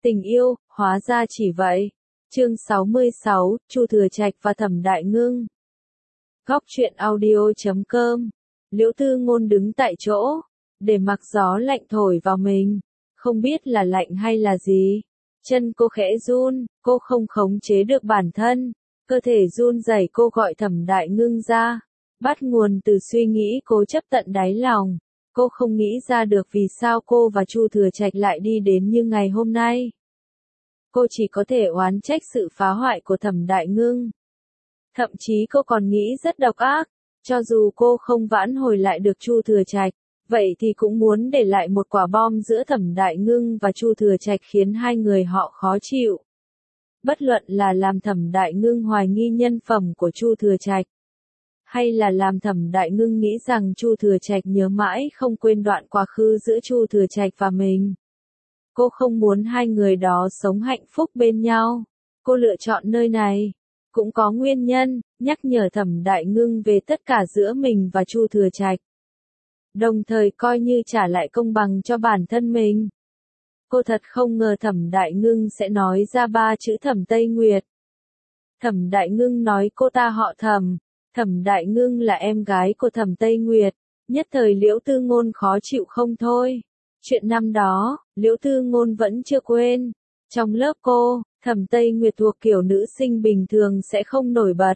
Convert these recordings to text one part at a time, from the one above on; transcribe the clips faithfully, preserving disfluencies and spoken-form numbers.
Tình yêu, hóa ra chỉ vậy. Chương sáu mươi sáu, Chu Thừa Trạch và Thẩm Đại Ngưng. Góc truyện audio chấm com. Liễu Tư Ngôn đứng tại chỗ, để mặc gió lạnh thổi vào mình, không biết là lạnh hay là gì. Chân cô khẽ run, cô không khống chế được bản thân, cơ thể run rẩy, cô gọi Thẩm Đại Ngưng ra, bắt nguồn từ suy nghĩ cố chấp tận đáy lòng. Cô không nghĩ ra được vì sao cô và Chu Thừa Trạch lại đi đến như ngày hôm nay. Cô chỉ có thể oán trách sự phá hoại của Thẩm Đại Ngưng. Thậm chí cô còn nghĩ rất độc ác, cho dù cô không vãn hồi lại được Chu Thừa Trạch, vậy thì cũng muốn để lại một quả bom giữa Thẩm Đại Ngưng và Chu Thừa Trạch khiến hai người họ khó chịu. Bất luận là làm Thẩm Đại Ngưng hoài nghi nhân phẩm của Chu Thừa Trạch, hay là làm Thẩm Đại Ngưng nghĩ rằng Chu Thừa Trạch nhớ mãi không quên đoạn quá khứ giữa Chu Thừa Trạch và mình. Cô không muốn hai người đó sống hạnh phúc bên nhau. Cô lựa chọn nơi này cũng có nguyên nhân, nhắc nhở Thẩm Đại Ngưng về tất cả giữa mình và Chu Thừa Trạch. Đồng thời coi như trả lại công bằng cho bản thân mình. Cô thật không ngờ Thẩm Đại Ngưng sẽ nói ra ba chữ Thẩm Tây Nguyệt. Thẩm Đại Ngưng nói cô ta họ Thẩm. Thẩm Đại Ngưng là em gái của Thẩm Tây Nguyệt. Nhất thời Liễu Tư Ngôn khó chịu không thôi. Chuyện năm đó, Liễu Tư Ngôn vẫn chưa quên. Trong lớp cô, Thẩm Tây Nguyệt thuộc kiểu nữ sinh bình thường sẽ không nổi bật.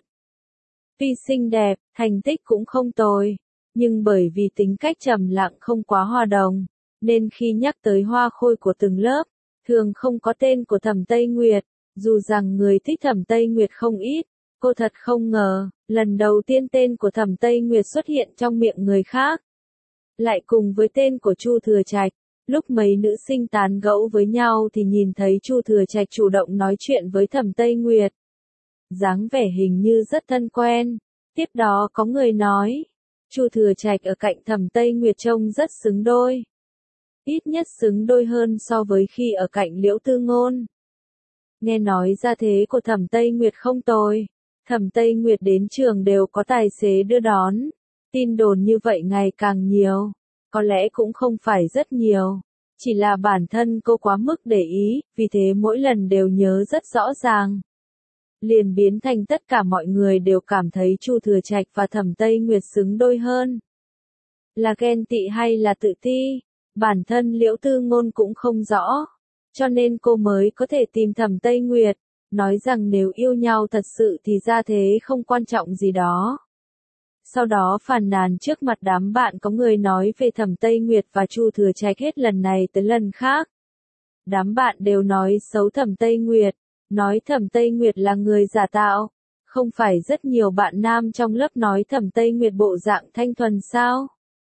Tuy xinh đẹp, thành tích cũng không tồi, nhưng bởi vì tính cách trầm lặng không quá hòa đồng, nên khi nhắc tới hoa khôi của từng lớp, thường không có tên của Thẩm Tây Nguyệt, dù rằng người thích Thẩm Tây Nguyệt không ít. Cô thật không ngờ, lần đầu tiên tên của Thẩm Tây Nguyệt xuất hiện trong miệng người khác, lại cùng với tên của Chu Thừa Trạch. Lúc mấy nữ sinh tán gẫu với nhau thì nhìn thấy Chu Thừa Trạch chủ động nói chuyện với Thẩm Tây Nguyệt. Dáng vẻ hình như rất thân quen. Tiếp đó có người nói, Chu Thừa Trạch ở cạnh Thẩm Tây Nguyệt trông rất xứng đôi. Ít nhất xứng đôi hơn so với khi ở cạnh Liễu Tư Ngôn. Nghe nói gia thế của Thẩm Tây Nguyệt không tồi. Thẩm Tây Nguyệt đến trường đều có tài xế đưa đón. Tin đồn như vậy ngày càng nhiều. Có lẽ cũng không phải rất nhiều. Chỉ là bản thân cô quá mức để ý, vì thế mỗi lần đều nhớ rất rõ ràng. Liền biến thành tất cả mọi người đều cảm thấy Chu Thừa Trạch và Thẩm Tây Nguyệt xứng đôi hơn. Là ghen tị hay là tự ti? Bản thân Liễu Tư Ngôn cũng không rõ. Cho nên cô mới có thể tìm Thẩm Tây Nguyệt, nói rằng nếu yêu nhau thật sự thì ra thế không quan trọng gì đó. Sau đó phàn nàn trước mặt đám bạn có người nói về Thẩm Tây Nguyệt và Chu Thừa Trạch hết lần này tới lần khác. Đám bạn đều nói xấu Thẩm Tây Nguyệt, nói Thẩm Tây Nguyệt là người giả tạo. Không phải rất nhiều bạn nam trong lớp nói Thẩm Tây Nguyệt bộ dạng thanh thuần sao?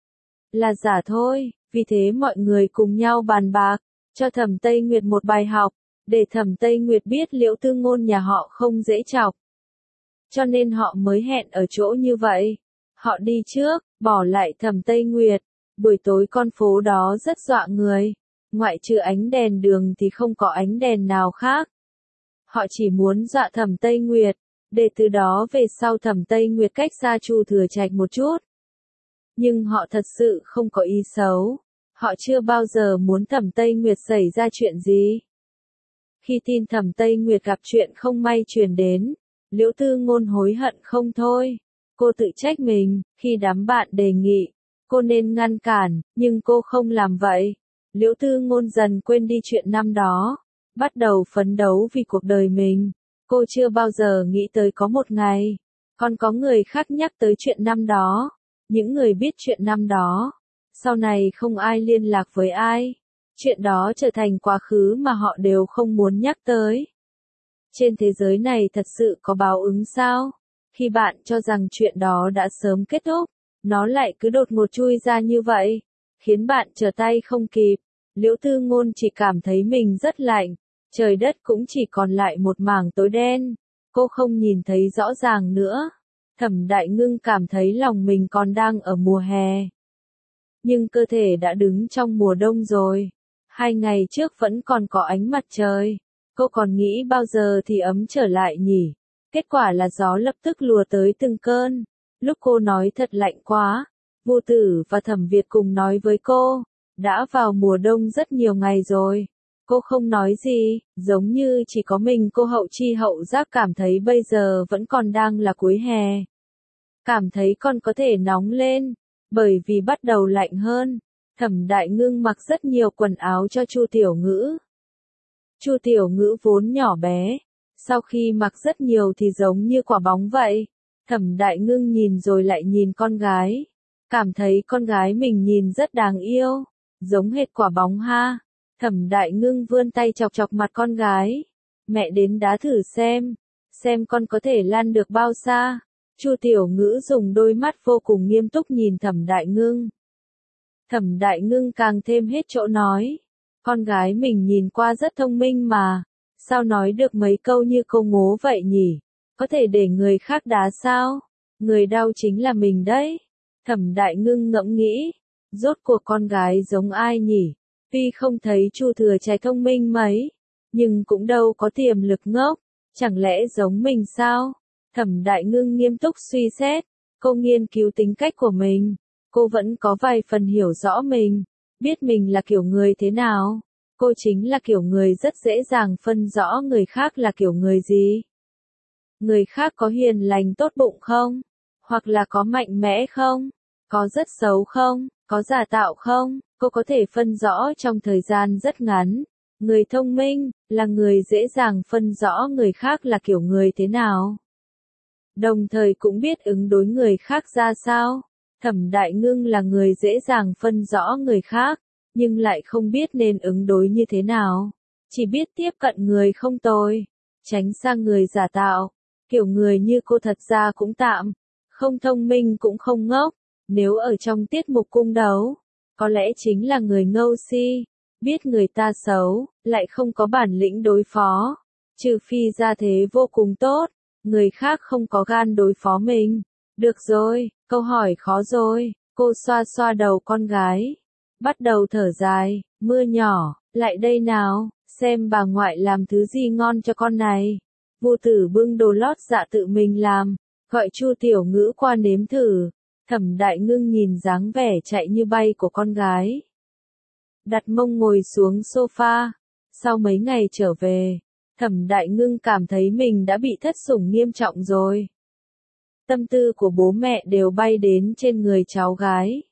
Là giả thôi, vì thế mọi người cùng nhau bàn bạc, cho Thẩm Tây Nguyệt một bài học, để Thẩm Tây Nguyệt biết Liễu Tư Ngôn nhà họ không dễ chọc. Cho nên họ mới hẹn ở chỗ như vậy. Họ đi trước, bỏ lại Thẩm Tây Nguyệt. Buổi tối con phố đó rất dọa người. Ngoại trừ ánh đèn đường thì không có ánh đèn nào khác. Họ chỉ muốn dọa Thẩm Tây Nguyệt, để từ đó về sau Thẩm Tây Nguyệt cách xa Chu Thừa Trạch một chút. Nhưng họ thật sự không có ý xấu. Họ chưa bao giờ muốn Thẩm Tây Nguyệt xảy ra chuyện gì. Khi tin Thẩm Tây Nguyệt gặp chuyện không may truyền đến, Liễu Tư Ngôn hối hận không thôi. Cô tự trách mình, khi đám bạn đề nghị, cô nên ngăn cản, nhưng cô không làm vậy. Liễu Tư Ngôn dần quên đi chuyện năm đó, bắt đầu phấn đấu vì cuộc đời mình. Cô chưa bao giờ nghĩ tới có một ngày, còn có người khác nhắc tới chuyện năm đó. Những người biết chuyện năm đó, sau này không ai liên lạc với ai. Chuyện đó trở thành quá khứ mà họ đều không muốn nhắc tới. Trên thế giới này thật sự có báo ứng sao? Khi bạn cho rằng chuyện đó đã sớm kết thúc, nó lại cứ đột ngột chui ra như vậy, khiến bạn trở tay không kịp. Liễu Tư Ngôn chỉ cảm thấy mình rất lạnh, trời đất cũng chỉ còn lại một mảng tối đen. Cô không nhìn thấy rõ ràng nữa. Thẩm Đại Ngưng cảm thấy lòng mình còn đang ở mùa hè. Nhưng cơ thể đã đứng trong mùa đông rồi. Hai ngày trước vẫn còn có ánh mặt trời. Cô còn nghĩ bao giờ thì ấm trở lại nhỉ? Kết quả là gió lập tức lùa tới từng cơn. Lúc cô nói thật lạnh quá, Vô Tử và Thẩm Việt cùng nói với cô, đã vào mùa đông rất nhiều ngày rồi. Cô không nói gì, giống như chỉ có mình cô Hậu Chi hậu giác cảm thấy bây giờ vẫn còn đang là cuối hè. Cảm thấy còn có thể nóng lên, bởi vì bắt đầu lạnh hơn. Thẩm Đại Ngưng mặc rất nhiều quần áo cho Chu Tiểu Ngữ. Chu Tiểu Ngữ vốn nhỏ bé, sau khi mặc rất nhiều thì giống như quả bóng vậy. Thẩm Đại Ngưng nhìn rồi lại nhìn con gái, cảm thấy con gái mình nhìn rất đáng yêu, giống hệt quả bóng ha. Thẩm Đại Ngưng vươn tay chọc chọc mặt con gái. Mẹ đến đá thử xem, xem con có thể lăn được bao xa. Chu Tiểu Ngữ dùng đôi mắt vô cùng nghiêm túc nhìn Thẩm Đại Ngưng. Thẩm Đại Ngưng càng thêm hết chỗ nói. Con gái mình nhìn qua rất thông minh mà, sao nói được mấy câu như câu ngố vậy nhỉ? Có thể để người khác đá sao? Người đau chính là mình đấy. Thẩm Đại Ngưng ngẫm nghĩ, rốt cuộc con gái giống ai nhỉ? Tuy không thấy Chu Thừa Trạch thông minh mấy, nhưng cũng đâu có tiềm lực ngốc, chẳng lẽ giống mình sao? Thẩm Đại Ngưng nghiêm túc suy xét, cô nghiên cứu tính cách của mình, cô vẫn có vài phần hiểu rõ mình, biết mình là kiểu người thế nào. Cô chính là kiểu người rất dễ dàng phân rõ người khác là kiểu người gì. Người khác có hiền lành tốt bụng không? Hoặc là có mạnh mẽ không? Có rất xấu không? Có giả tạo không? Cô có thể phân rõ trong thời gian rất ngắn. Người thông minh, là người dễ dàng phân rõ người khác là kiểu người thế nào. Đồng thời cũng biết ứng đối người khác ra sao. Thẩm Đại Ngưng là người dễ dàng phân rõ người khác, nhưng lại không biết nên ứng đối như thế nào. Chỉ biết tiếp cận người không tồi, tránh sang người giả tạo. Kiểu người như cô thật ra cũng tạm, không thông minh cũng không ngốc. Nếu ở trong tiết mục cung đấu, có lẽ chính là người ngâu si, biết người ta xấu, lại không có bản lĩnh đối phó. Trừ phi gia thế vô cùng tốt, người khác không có gan đối phó mình. Được rồi, câu hỏi khó rồi. Cô xoa xoa đầu con gái, bắt đầu thở dài. Mưa nhỏ, lại đây nào, xem bà ngoại làm thứ gì ngon cho con này. Vô Tử bưng đồ lót dạ tự mình làm, gọi Chu Tiểu Ngữ qua nếm thử. Thẩm Đại Ngưng nhìn dáng vẻ chạy như bay của con gái, đặt mông ngồi xuống sofa. Sau mấy ngày trở về, Thẩm Đại Ngưng cảm thấy mình đã bị thất sủng nghiêm trọng rồi. Tâm tư của bố mẹ đều bay đến trên người cháu gái.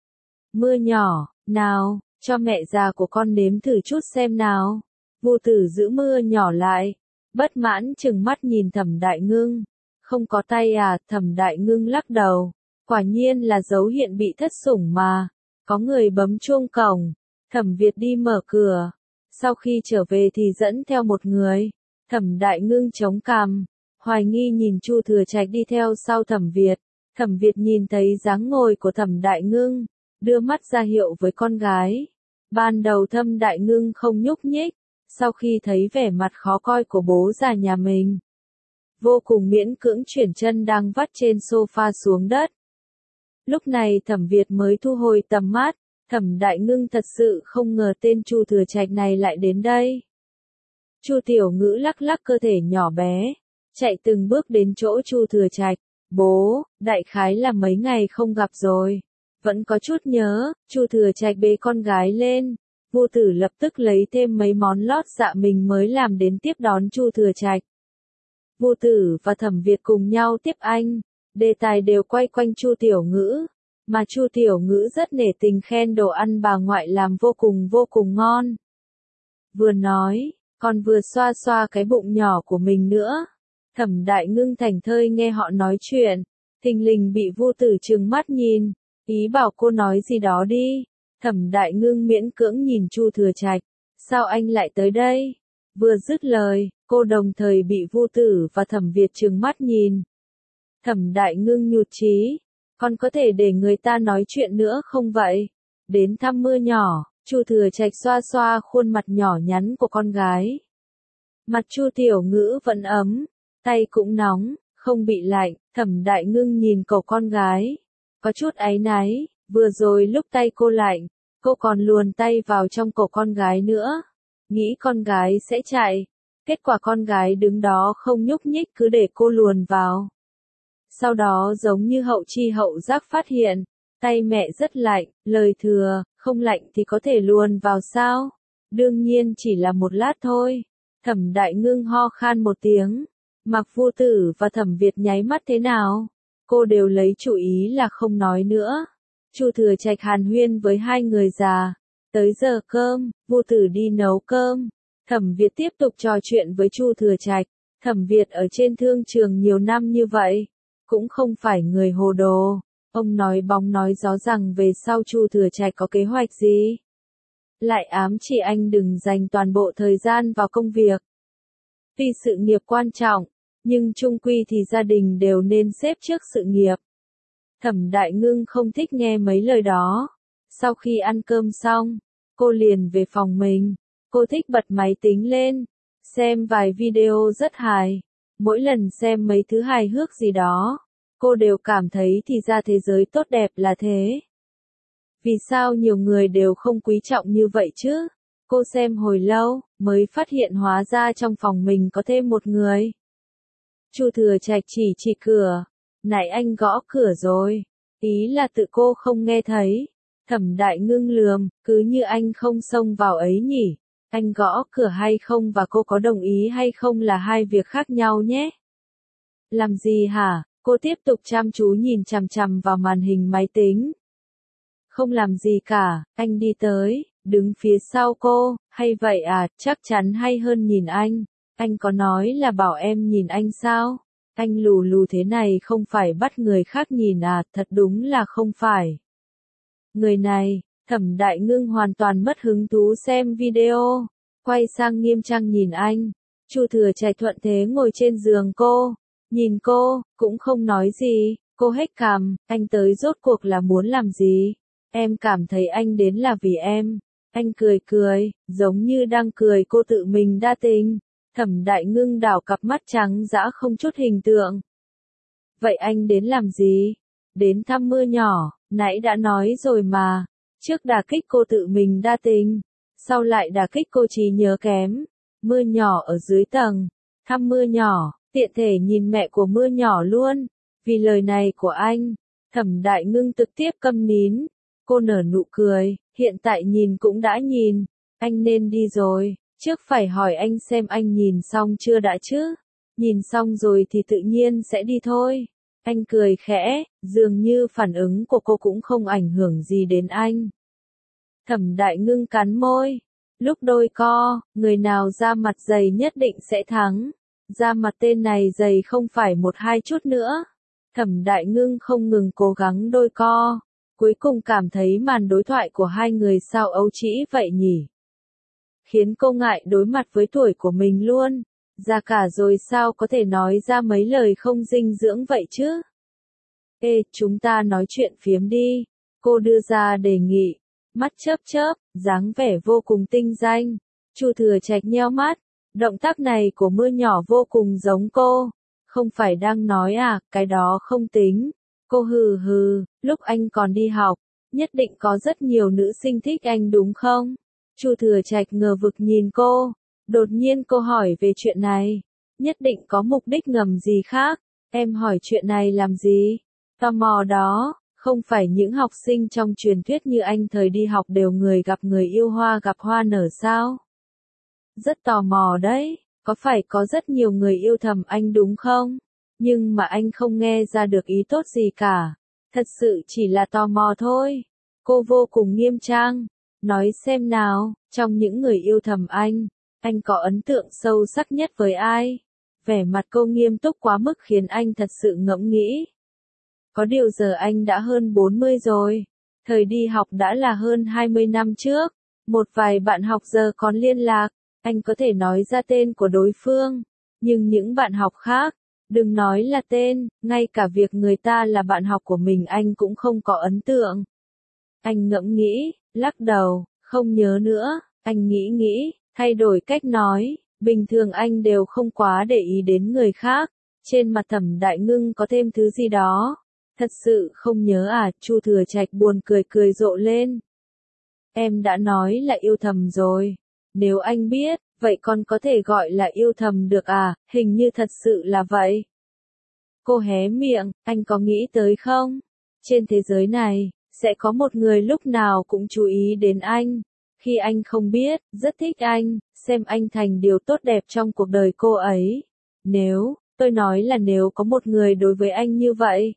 Mưa nhỏ, nào, cho mẹ già của con nếm thử chút xem nào. Vô Tử giữ mưa nhỏ lại, bất mãn chừng mắt nhìn Thẩm Đại Ngưng. Không có tay à? Thẩm Đại Ngưng lắc đầu. Quả nhiên là dấu hiện bị thất sủng mà. Có người bấm chuông cổng. Thẩm Việt đi mở cửa. Sau khi trở về thì dẫn theo một người. Thẩm Đại Ngưng chống cằm, hoài nghi nhìn Chu Thừa Trạch đi theo sau Thẩm Việt. Thẩm Việt nhìn thấy dáng ngồi của Thẩm Đại Ngưng, đưa mắt ra hiệu với con gái. Ban đầu Thẩm Đại Ngưng không nhúc nhích, sau khi thấy vẻ mặt khó coi của bố già nhà mình, vô cùng miễn cưỡng chuyển chân đang vắt trên sofa xuống đất. Lúc này Thẩm Việt mới thu hồi tầm mắt. Thẩm Đại Ngưng thật sự không ngờ tên Chu Thừa Trạch này lại đến đây. Chu Tiểu Ngữ lắc lắc cơ thể nhỏ bé, chạy từng bước đến chỗ Chu Thừa Trạch. Bố, đại khái là mấy ngày không gặp rồi, vẫn có chút nhớ. Chu Thừa Trạch bế con gái lên. Vô Tử lập tức lấy thêm mấy món lót dạ mình mới làm đến tiếp đón Chu Thừa Trạch. Vô Tử và Thẩm Việt cùng nhau tiếp anh, đề tài đều quay quanh Chu Tiểu Ngữ, mà Chu Tiểu Ngữ rất nể tình khen đồ ăn bà ngoại làm vô cùng vô cùng ngon. Vừa nói, còn vừa xoa xoa cái bụng nhỏ của mình nữa. Thẩm Đại Ngưng thảnh thơi nghe họ nói chuyện, thình lình bị Vô Tử trừng mắt nhìn, ý bảo cô nói gì đó đi. Thẩm Đại Ngưng miễn cưỡng nhìn Chu Thừa Trạch, sao anh lại tới đây? Vừa dứt lời, cô đồng thời bị Vô Tử và Thẩm Việt trừng mắt nhìn. Thẩm Đại Ngưng nhụt chí, con có thể để người ta nói chuyện nữa không vậy? Đến thăm mưa nhỏ. Chu Thừa Trạch xoa xoa khuôn mặt nhỏ nhắn của con gái. Mặt Chu Tiểu Ngữ vẫn ấm, tay cũng nóng, không bị lạnh. Thẩm Đại Ngưng nhìn cậu con gái, có chút áy náy. Vừa rồi lúc tay cô lạnh, cô còn luồn tay vào trong cổ con gái nữa, nghĩ con gái sẽ chạy. Kết quả con gái đứng đó không nhúc nhích, cứ để cô luồn vào. Sau đó giống như Hậu Chi hậu giác phát hiện, tay mẹ rất lạnh. Lời thừa, không lạnh thì có thể luồn vào sao? Đương nhiên chỉ là một lát thôi. Thẩm Đại Ngưng ho khan một tiếng. Mạc Vô Tử và Thẩm Việt nháy mắt thế nào? Cô đều lấy chủ ý là không nói nữa. Chu Thừa Trạch hàn huyên với hai người già. Tới giờ cơm, Vô Tử đi nấu cơm. Thẩm Việt tiếp tục trò chuyện với Chu Thừa Trạch. Thẩm Việt ở trên thương trường nhiều năm như vậy, cũng không phải người hồ đồ. Ông nói bóng nói gió rằng về sau Chu Thừa Trạch có kế hoạch gì. Lại ám chỉ anh đừng dành toàn bộ thời gian vào công việc. Tuy sự nghiệp quan trọng, nhưng chung quy thì gia đình đều nên xếp trước sự nghiệp. Thẩm Đại Ngưng không thích nghe mấy lời đó. Sau khi ăn cơm xong, cô liền về phòng mình. Cô thích bật máy tính lên, xem vài video rất hài. Mỗi lần xem mấy thứ hài hước gì đó, cô đều cảm thấy thì ra thế giới tốt đẹp là thế. Vì sao nhiều người đều không quý trọng như vậy chứ? Cô xem hồi lâu, mới phát hiện hóa ra trong phòng mình có thêm một người. Chu Thừa Trạch chỉ chỉ cửa. Nãy anh gõ cửa rồi. Ý là tự cô không nghe thấy. Thẩm Đại Ngưng lườm, cứ như anh không xông vào ấy nhỉ. Anh gõ cửa hay không và cô có đồng ý hay không là hai việc khác nhau nhé. Làm gì hả? Cô tiếp tục chăm chú nhìn chằm chằm vào màn hình máy tính. Không làm gì cả, anh đi tới, đứng phía sau cô, hay vậy à, chắc chắn hay hơn nhìn anh. Anh có nói là bảo em nhìn anh sao? Anh lù lù thế này không phải bắt người khác nhìn à, thật đúng là không phải. Người này, Thẩm Đại Ngưng hoàn toàn mất hứng thú xem video, quay sang nghiêm trang nhìn anh. Chu Thừa Trạch thuận thế ngồi trên giường cô, nhìn cô, cũng không nói gì, cô hét cằm, anh tới rốt cuộc là muốn làm gì? Em cảm thấy anh đến là vì em. Anh cười cười, giống như đang cười cô tự mình đa tình. Thẩm Đại Ngưng đảo cặp mắt trắng dã không chút hình tượng. Vậy anh đến làm gì? Đến thăm Mưa Nhỏ, nãy đã nói rồi mà. Trước đả kích cô tự mình đa tình, sau lại đả kích cô trí nhớ kém. Mưa Nhỏ ở dưới tầng, thăm Mưa Nhỏ, tiện thể nhìn mẹ của Mưa Nhỏ luôn. Vì lời này của anh, Thẩm Đại Ngưng trực tiếp câm nín. Cô nở nụ cười, hiện tại nhìn cũng đã nhìn, anh nên đi rồi, trước phải hỏi anh xem anh nhìn xong chưa đã chứ, nhìn xong rồi thì tự nhiên sẽ đi thôi. Anh cười khẽ, dường như phản ứng của cô cũng không ảnh hưởng gì đến anh. Thẩm Đại Ngưng cắn môi, lúc đôi co, người nào da mặt dày nhất định sẽ thắng, da mặt tên này dày không phải một hai chút nữa. Thẩm Đại Ngưng không ngừng cố gắng đôi co. Cuối cùng cảm thấy màn đối thoại của hai người sao ấu trĩ vậy nhỉ? Khiến cô ngại đối mặt với tuổi của mình luôn. Già cả rồi sao có thể nói ra mấy lời không dinh dưỡng vậy chứ? Ê, chúng ta nói chuyện phiếm đi. Cô đưa ra đề nghị. Mắt chớp chớp, dáng vẻ vô cùng tinh danh. Chu Thừa Trạch nheo mắt. Động tác này của Mưa Nhỏ vô cùng giống cô. Không phải đang nói à, cái đó không tính. Cô hừ hừ, lúc anh còn đi học, nhất định có rất nhiều nữ sinh thích anh đúng không? Chu Thừa Trạch ngờ vực nhìn cô, đột nhiên cô hỏi về chuyện này, nhất định có mục đích ngầm gì khác, em hỏi chuyện này làm gì? Tò mò đó, không phải những học sinh trong truyền thuyết như anh thời đi học đều người gặp người yêu hoa gặp hoa nở sao? Rất tò mò đấy, có phải có rất nhiều người yêu thầm anh đúng không? Nhưng mà anh không nghe ra được ý tốt gì cả. Thật sự chỉ là tò mò thôi. Cô vô cùng nghiêm trang. Nói xem nào, trong những người yêu thầm anh, anh có ấn tượng sâu sắc nhất với ai? Vẻ mặt cô nghiêm túc quá mức khiến anh thật sự ngẫm nghĩ. Có điều giờ anh đã hơn bốn mươi rồi. Thời đi học đã là hơn hai mươi năm trước. Một vài bạn học giờ còn liên lạc. Anh có thể nói ra tên của đối phương. Nhưng những bạn học khác, đừng nói là tên, ngay cả việc người ta là bạn học của mình anh cũng không có ấn tượng. Anh ngẫm nghĩ, lắc đầu, không nhớ nữa, anh nghĩ nghĩ, thay đổi cách nói, bình thường anh đều không quá để ý đến người khác. Trên mặt Thẩm Đại Ngưng có thêm thứ gì đó. Thật sự không nhớ à, Chu Thừa Trạch buồn cười cười rộ lên. Em đã nói là yêu thầm rồi. Nếu anh biết, vậy còn có thể gọi là yêu thầm được à, hình như thật sự là vậy. Cô hé miệng, anh có nghĩ tới không? Trên thế giới này, sẽ có một người lúc nào cũng chú ý đến anh. Khi anh không biết, rất thích anh, xem anh thành điều tốt đẹp trong cuộc đời cô ấy. Nếu, tôi nói là nếu có một người đối với anh như vậy,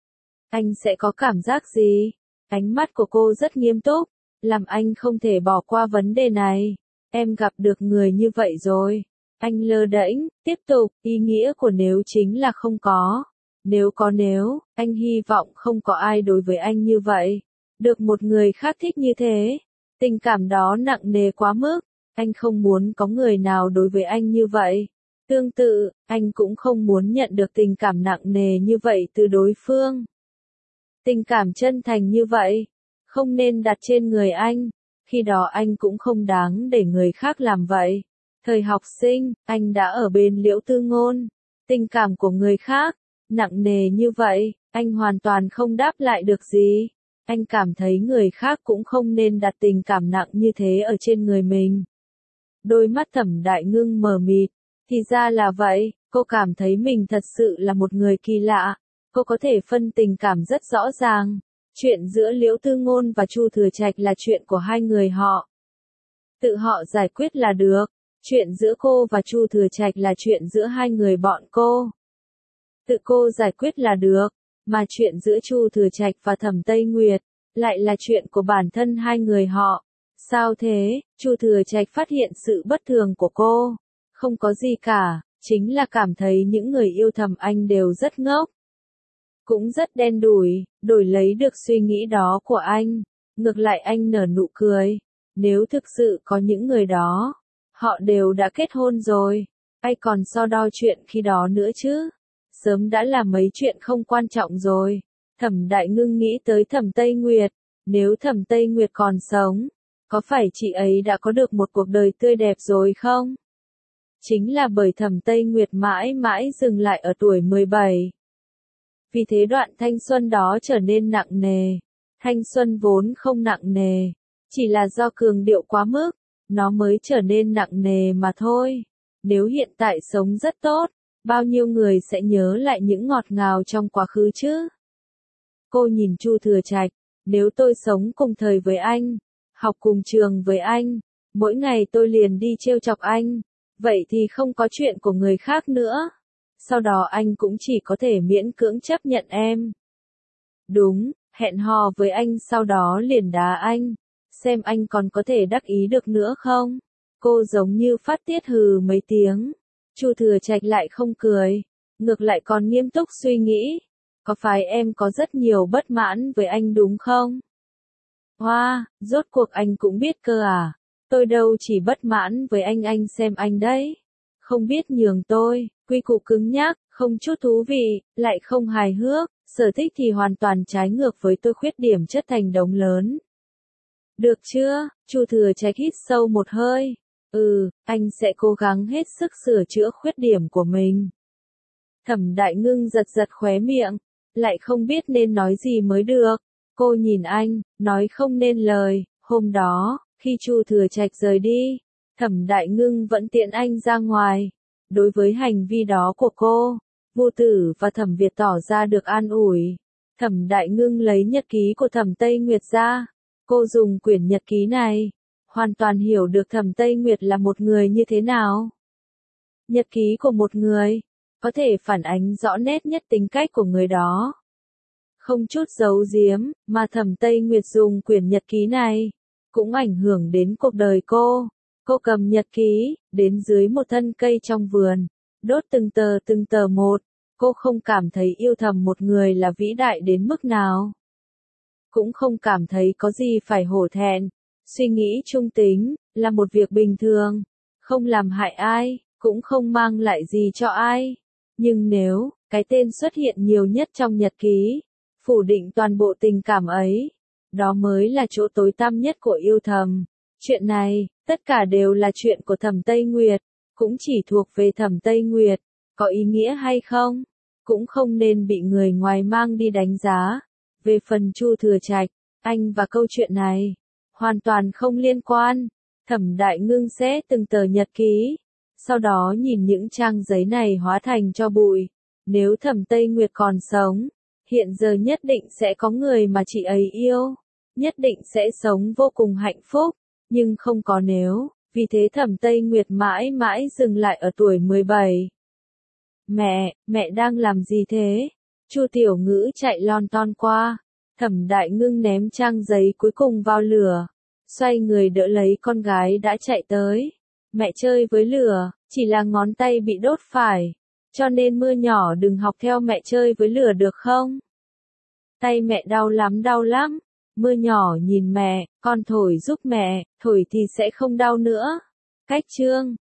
anh sẽ có cảm giác gì? Ánh mắt của cô rất nghiêm túc, làm anh không thể bỏ qua vấn đề này. Em gặp được người như vậy rồi. Anh lơ đễnh, tiếp tục, ý nghĩa của nếu chính là không có. Nếu có nếu, anh hy vọng không có ai đối với anh như vậy. Được một người khác thích như thế. Tình cảm đó nặng nề quá mức. Anh không muốn có người nào đối với anh như vậy. Tương tự, anh cũng không muốn nhận được tình cảm nặng nề như vậy từ đối phương. Tình cảm chân thành như vậy, không nên đặt trên người anh. Khi đó anh cũng không đáng để người khác làm vậy. Thời học sinh, anh đã ở bên Liễu Tư Ngôn. Tình cảm của người khác, nặng nề như vậy, anh hoàn toàn không đáp lại được gì. Anh cảm thấy người khác cũng không nên đặt tình cảm nặng như thế ở trên người mình. Đôi mắt Thẩm Đại Ngưng mờ mịt. Thì ra là vậy, cô cảm thấy mình thật sự là một người kỳ lạ. Cô có thể phân tình cảm rất rõ ràng. Chuyện giữa Liễu Tư Ngôn và Chu Thừa Trạch là chuyện của hai người họ. Tự họ giải quyết là được. Chuyện giữa cô và Chu Thừa Trạch là chuyện giữa hai người bọn cô. Tự cô giải quyết là được. Mà chuyện giữa Chu Thừa Trạch và Thẩm Tây Nguyệt lại là chuyện của bản thân hai người họ. Sao thế? Chu Thừa Trạch phát hiện sự bất thường của cô. Không có gì cả, chính là cảm thấy những người yêu thầm anh đều rất ngốc. Cũng rất đen đủi, đổi lấy được suy nghĩ đó của anh. Ngược lại anh nở nụ cười. Nếu thực sự có những người đó, họ đều đã kết hôn rồi. Ai còn so đo chuyện khi đó nữa chứ? Sớm đã là mấy chuyện không quan trọng rồi. Thẩm Đại Ngưng nghĩ tới Thẩm Tây Nguyệt. Nếu Thẩm Tây Nguyệt còn sống, có phải chị ấy đã có được một cuộc đời tươi đẹp rồi không? Chính là bởi Thẩm Tây Nguyệt mãi mãi dừng lại ở tuổi mười bảy. Vì thế đoạn thanh xuân đó trở nên nặng nề. Thanh xuân vốn không nặng nề, chỉ là do cường điệu quá mức, nó mới trở nên nặng nề mà thôi. Nếu hiện tại sống rất tốt, bao nhiêu người sẽ nhớ lại những ngọt ngào trong quá khứ chứ? Cô nhìn Chu Thừa Trạch, nếu tôi sống cùng thời với anh, học cùng trường với anh, mỗi ngày tôi liền đi trêu chọc anh, vậy thì không có chuyện của người khác nữa. Sau đó anh cũng chỉ có thể miễn cưỡng chấp nhận em. Đúng, hẹn hò với anh sau đó liền đá anh. Xem anh còn có thể đắc ý được nữa không? Cô giống như phát tiết hừ mấy tiếng. Chu Thừa Trạch lại không cười. Ngược lại còn nghiêm túc suy nghĩ. Có phải em có rất nhiều bất mãn với anh đúng không? Hoa, wow, rốt cuộc anh cũng biết cơ à? Tôi đâu chỉ bất mãn với anh anh xem anh đấy. Không biết nhường tôi, quy củ cứng nhắc, không chút thú vị, lại không hài hước, sở thích thì hoàn toàn trái ngược với tôi khuyết điểm chất thành đống lớn. Được chưa? Chu Thừa Trạch hít sâu một hơi. Ừ, anh sẽ cố gắng hết sức sửa chữa khuyết điểm của mình. Thẩm Đại Ngưng giật giật khóe miệng, lại không biết nên nói gì mới được. Cô nhìn anh, nói không nên lời. Hôm đó, khi Chu Thừa Trạch rời đi, Thẩm Đại Ngưng vẫn tiễn anh ra ngoài. Đối với hành vi đó của cô, Vô Tử và Thẩm Việt tỏ ra được an ủi. Thẩm Đại Ngưng lấy nhật ký của Thẩm Tây Nguyệt ra. Cô dùng quyển nhật ký này, hoàn toàn hiểu được Thẩm Tây Nguyệt là một người như thế nào. Nhật ký của một người, có thể phản ánh rõ nét nhất tính cách của người đó. Không chút giấu giếm, mà Thẩm Tây Nguyệt dùng quyển nhật ký này, cũng ảnh hưởng đến cuộc đời cô. Cô cầm nhật ký, đến dưới một thân cây trong vườn, đốt từng tờ từng tờ một. Cô không cảm thấy yêu thầm một người là vĩ đại đến mức nào. Cũng không cảm thấy có gì phải hổ thẹn. Suy nghĩ trung tính, là một việc bình thường. Không làm hại ai, cũng không mang lại gì cho ai. Nhưng nếu, cái tên xuất hiện nhiều nhất trong nhật ký, phủ định toàn bộ tình cảm ấy, đó mới là chỗ tối tăm nhất của yêu thầm. Chuyện này, tất cả đều là chuyện của Thẩm Tây Nguyệt, cũng chỉ thuộc về Thẩm Tây Nguyệt, có ý nghĩa hay không, cũng không nên bị người ngoài mang đi đánh giá. Về phần Chu Thừa Trạch, anh và câu chuyện này, hoàn toàn không liên quan. Thẩm Đại Ngưng xé từng tờ nhật ký, sau đó nhìn những trang giấy này hóa thành tro bụi. Nếu Thẩm Tây Nguyệt còn sống, hiện giờ nhất định sẽ có người mà chị ấy yêu, nhất định sẽ sống vô cùng hạnh phúc. Nhưng không có nếu, vì thế Thẩm Tây Nguyệt mãi mãi dừng lại ở tuổi mười bảy. Mẹ, mẹ đang làm gì thế? Chu Tiểu Ngữ chạy lon ton qua. Thẩm Đại Ngưng ném trang giấy cuối cùng vào lửa. Xoay người đỡ lấy con gái đã chạy tới. Mẹ chơi với lửa, chỉ là ngón tay bị đốt phải. Cho nên Mưa nhỏ đừng học theo mẹ chơi với lửa được không? Tay mẹ đau lắm đau lắm. Mưa nhỏ nhìn mẹ, con thổi giúp mẹ, thổi thì sẽ không đau nữa. Cách chương